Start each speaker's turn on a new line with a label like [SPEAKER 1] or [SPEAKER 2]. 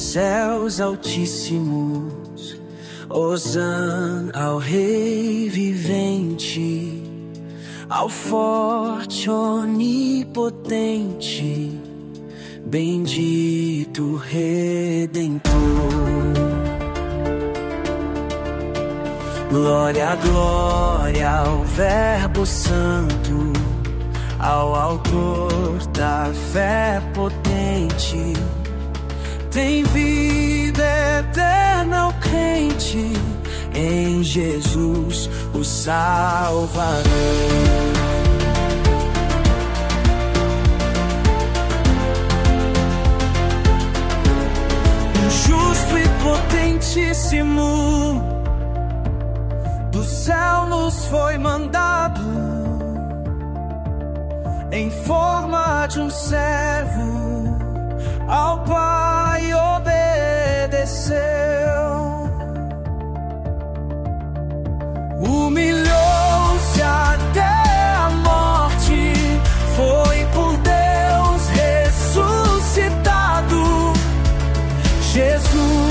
[SPEAKER 1] céus altíssimos, hosana ao Rei vivente, ao forte onipotente, bendito Redentor. Glória, glória ao Verbo Santo, ao Autor da fé potente. Tem vida eterna ao crente em Jesus, o Salvador. O justo e potentíssimo do céu nos foi mandado, em forma de um servo, ao Pai obedeceu. Humilhou-se até a morte, foi por Deus ressuscitado. Jesus